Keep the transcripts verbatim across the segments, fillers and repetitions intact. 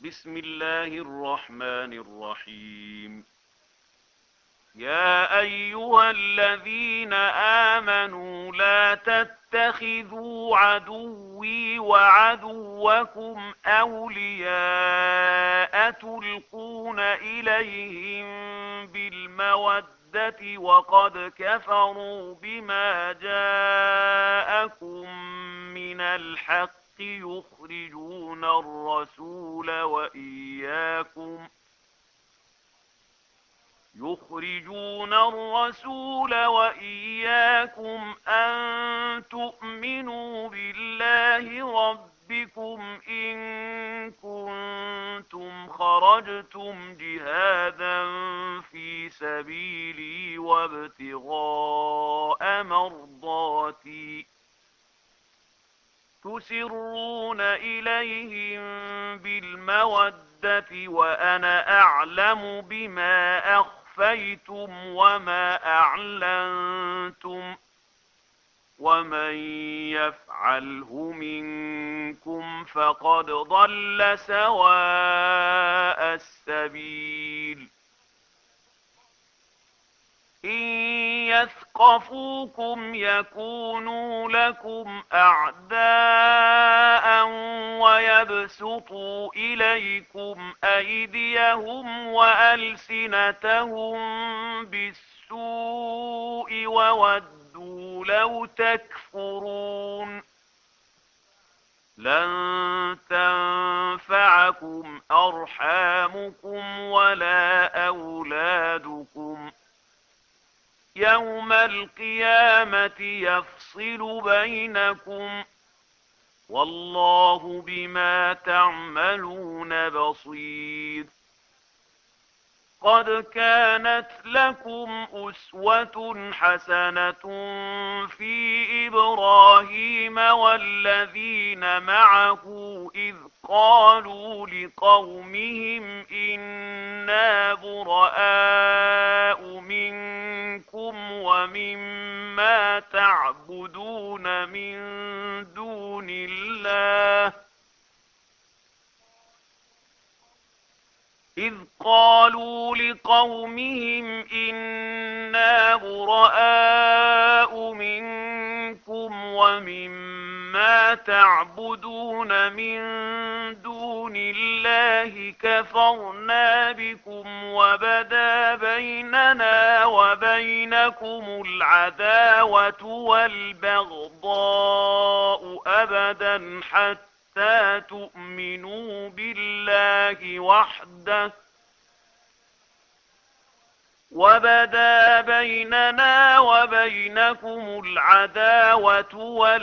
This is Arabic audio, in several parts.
بسم الله الرحمن الرحيم. يا أيها الذين آمنوا لا تتخذوا عدوي وعدوكم أولياء تلقون إليهم بالمودة وقد كفروا بما جاءكم من الحق يخرجون الرسول وإياكم يخرجون الرسول وإياكم أن تؤمنوا بالله ربكم إن كنتم خرجتم جهادا في سبيلي وابتغاء مرضاتي تسرون إليهم بالمودة وأنا أعلم بما أخفيتم وما أعلنتم ومن يفعله منكم فقد ضل سواء السبيل. إن يثقفوكم يكونوا لكم أعداء ويبسطوا إليكم أيديهم وألسنتهم بالسوء وودوا لو تكفرون. لن تنفعكم أرحامكم ولا أولادكم يوم القيامة يفصل بينكم والله بما تعملون بصير. قد كانت لكم أسوة حسنة في إبراهيم والذين معه إذ قالوا لقومهم إنا براء منكم ومما تعبدون من دون الله إذ قالوا لقومهم إنا براء منكم ومما تعبدون من دون الله كفرنا بكم وبدا بيننا وبينكم العداوة والبغضاء أبدا حتى حتى تؤمنوا بالله وحده وبدا بيننا وبينكم العداوة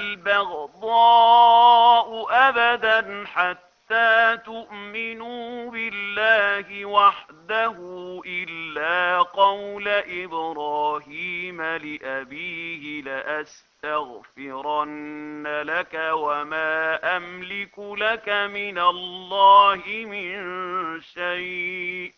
والبغضاء أبدا حتى تؤمنوا بالله وحده إلا قول إبراهيم لأبيه لأستغفرن لك وما أملك لك من الله من شيء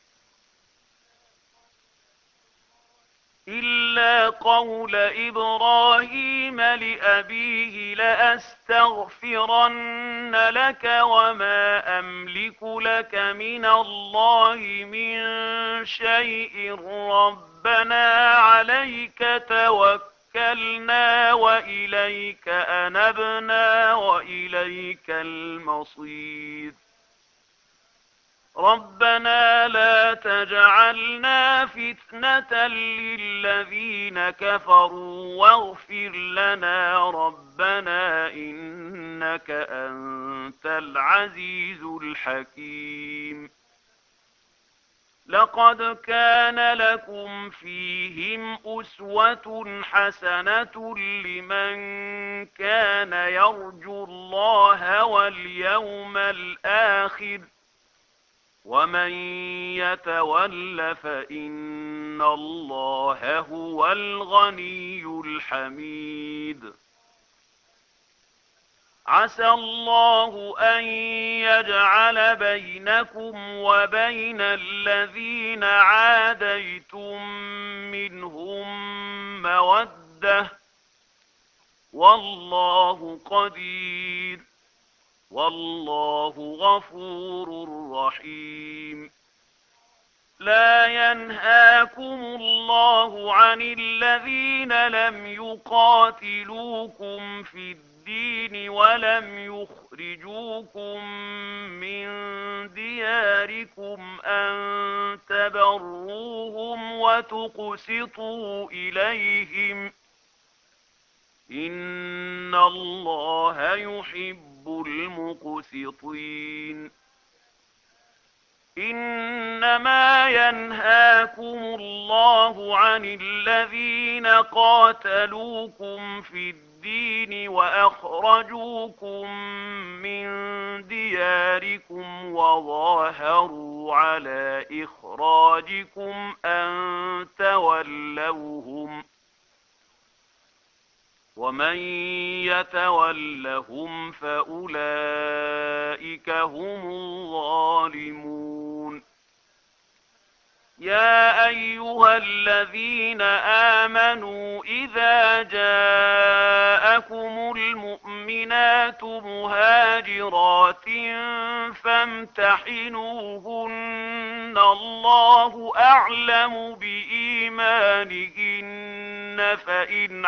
إلا قول إبراهيم لأبيه لأستغفرن لك وما أملك لك من الله من شيء ربنا عليك توكلنا وإليك أنبنا وإليك المصير. ربنا لا تجعلنا فتنة للذين كفروا واغفر لنا ربنا إنك أنت العزيز الحكيم. لقد كان لكم فيهم أسوة حسنة لمن كان يرجو الله واليوم الآخر ومن يتول فإن الله هو الغني الحميد. عسى الله أن يجعل بينكم وبين الذين عاديتم منهم مودة والله قدير والله غفور لا ينهاكم الله عن الذين لم يقاتلوكم في الدين ولم يخرجوكم من دياركم أن تبروهم وتقسطوا إليهم إن الله يحب المقسطين. إنما ينهاكم الله عن الذين قاتلوكم في الدين وأخرجوكم من دياركم وظاهروا على إخراجكم أن تولوهم ومن يتولهم فأولئك هم الظالمون. يا أيها الذين آمنوا إذا جاءكم المؤمنات مهاجرات فامتحنوهن الله أعلم بإيمانهن فإن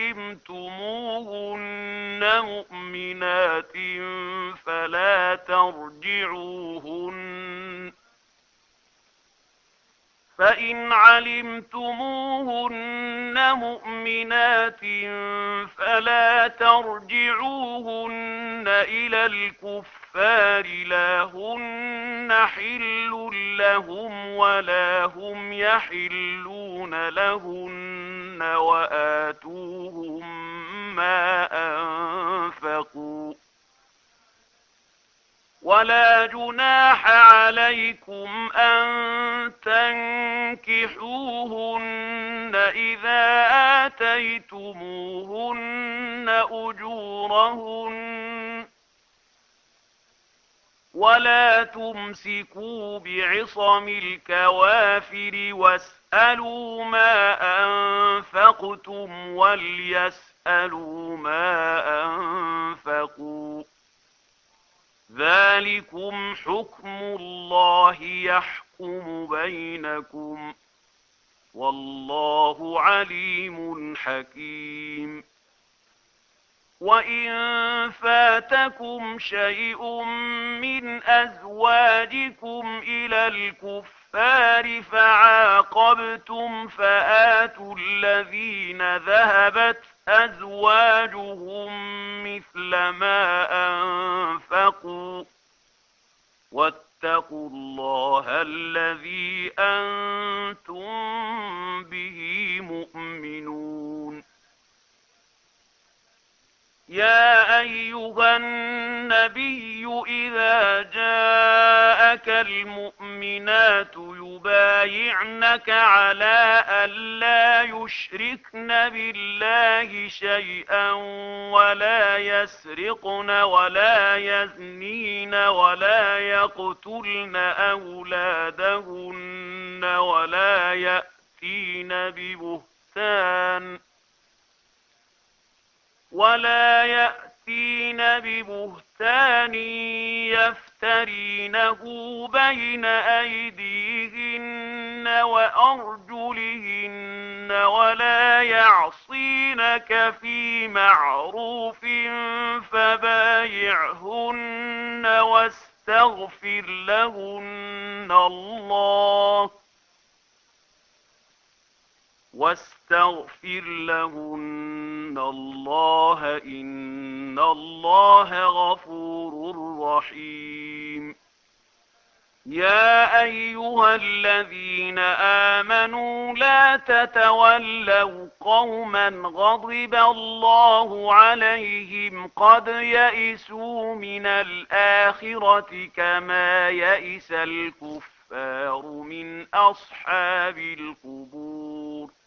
علمتموهن مؤمنات فلا ترجعوهن فإن علمتموهن مؤمنات فلا ترجعوهن إلى الكفار لا هن حل لهم ولا هم يحلون لهن وآتوهم ما أنفقوا ولا جناح عليكم أن تنكحوهن إذا آتيتموهن أجورهن ولا تمسكوا بعصم الكوافر واسألوا ما أنفقتم وليسألوا ما أنفقوا ذلكم حكم الله يحكم بينكم والله عليم حكيم. وإن فاتكم شيء من أزواجكم إلى الكفار فعاقبتم فآتوا الذين ذهبت أزواجهم مثل ما أنفقوا واتقوا الله الذي أنتم به مؤمنون. يا أيها النبي إذا جاءك المؤمنات يبايعنك على ألا يشركن بالله شيئا ولا يسرقن ولا يزنين ولا يقتلن أولادهن ولا يأتين ببهتان ولا يأتين ببهتان يفترينه بين أيديهن وأرجلهن ولا يعصينك في معروف فبايعهن واستغفر لهن الله واستغفر لهن الله إن الله غفور رحيم. يا أيها الذين آمنوا لا تتولوا قوما غضب الله عليهم قد يئسوا من الآخرة كما يئس الكفار من أصحاب القبور